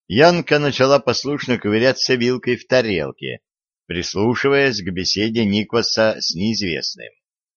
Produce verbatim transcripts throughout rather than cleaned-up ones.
Янка начала послушно ковыряться вилкой в тарелке, прислушиваясь к беседе Никваса с неизвестным.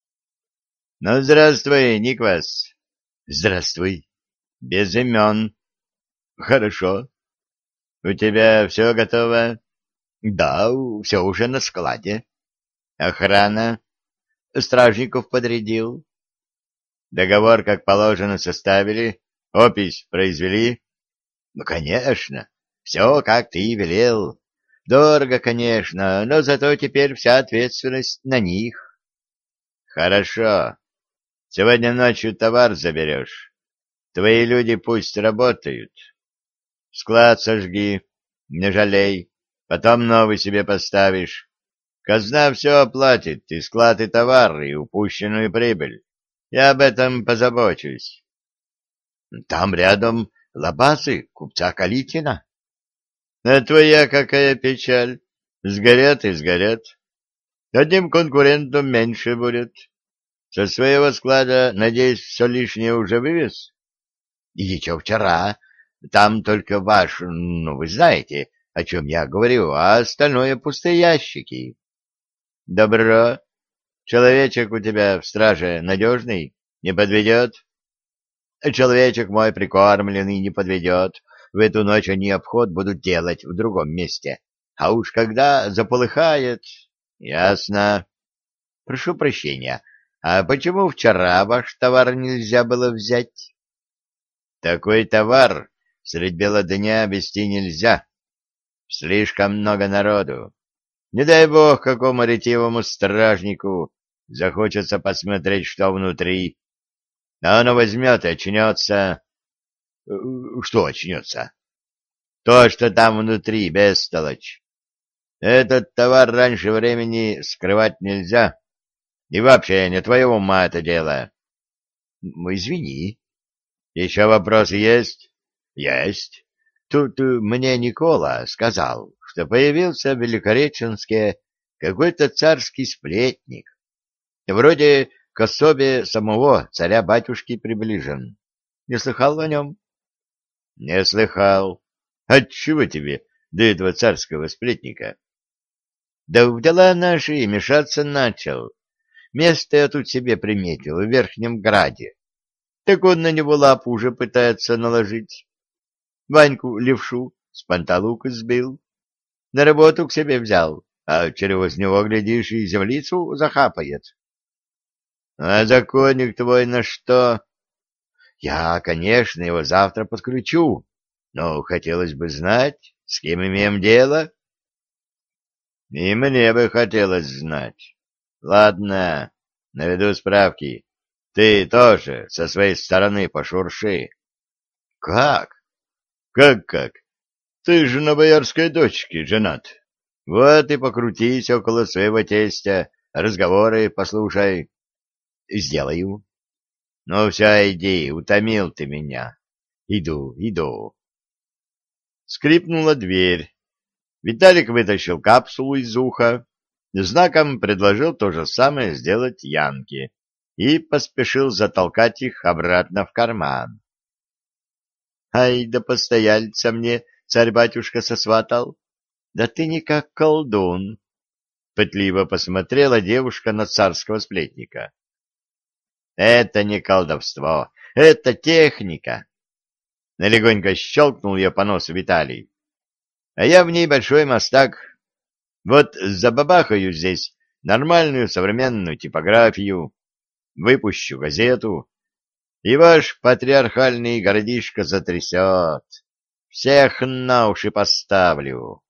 — Ну, здравствуй, Никвас. — Здравствуй. — Без имен. — Хорошо. — У тебя все готово? — Да, все уже на складе. — Охрана? — Стражников подрядил. — Договор, как положено, составили? Опись произвели? — Ну, конечно. Все, как ты и велел. Дорого, конечно, но зато теперь вся ответственность на них. — Хорошо. Сегодня ночью товар заберешь. Твои люди пусть работают. Склад сожги, не жалей, потом новый себе поставишь. Казна все оплатит, и склад, и товар, и упущенную прибыль. Я об этом позабочусь. Там рядом лабазы купца Калитина. А твоя какая печаль? Сгорят и сгорят. Одним конкурентом меньше будет. Со своего склада, надеюсь, все лишнее уже вывез? И еще вчера. Там только ваш, ну, вы знаете, о чем я говорю, а остальное пустые ящики. Добро. Человечек у тебя в страже надежный, не подведет? Человечек мой прикормленный не подведет. В эту ночь они обход будут делать в другом месте. А уж когда заполыхает... Ясно. Прошу прощения. А почему вчера ваш товар нельзя было взять? Такой товар средь бела дня везти нельзя. Слишком много народу. Не дай бог какому ретивому стражнику захочется посмотреть, что внутри. А оно возьмет и очнется. Что очнется? То, что там внутри, бестолочь. Этот товар раньше времени скрывать нельзя. И вообще, не твоего ума это дело. Извини. Еще вопросы есть? Есть. Тут мне Никола сказал, что появился в Великореченске какой-то царский сплетник. Вроде к особе самого царя-батюшки приближен. Не слыхал о нем? Не слыхал. Отчего тебе до этого царского сплетника? Да в дела наши мешаться начал. Место я тут себе приметил, в Верхнем Граде. Так он на него лапу уже пытается наложить. Ваньку левшу с панталука сбил. На работу к себе взял, а через него, глядишь, и землицу захапает. А законник твой на что? Я, конечно, его завтра подключу, но хотелось бы знать, с кем имеем дело. И мне бы хотелось знать. Ладно, наведу справки. Ты тоже со своей стороны пошурши. Как? Как-как? Ты же на боярской дочке женат. Вот и покрутись около своего тестя, разговоры послушай. Сделаю. Ну все, иди, утомил ты меня. Иду, иду. Скрипнула дверь. Виталик вытащил капсулу из уха, знаком предложил то же самое сделать Янке и поспешил затолкать их обратно в карман. Ай да постояльца мне царь-батюшка сосватал. Да ты не как колдун. Пытливо посмотрела девушка на царского сплетника. Это не колдовство, это техника. Легонько щелкнул ее по носу Виталий. А я в ней большой мастак. Вот забабахаю здесь нормальную современную типографию, выпущу газету, и ваш патриархальный городишко затрясет. Всех на уши поставлю.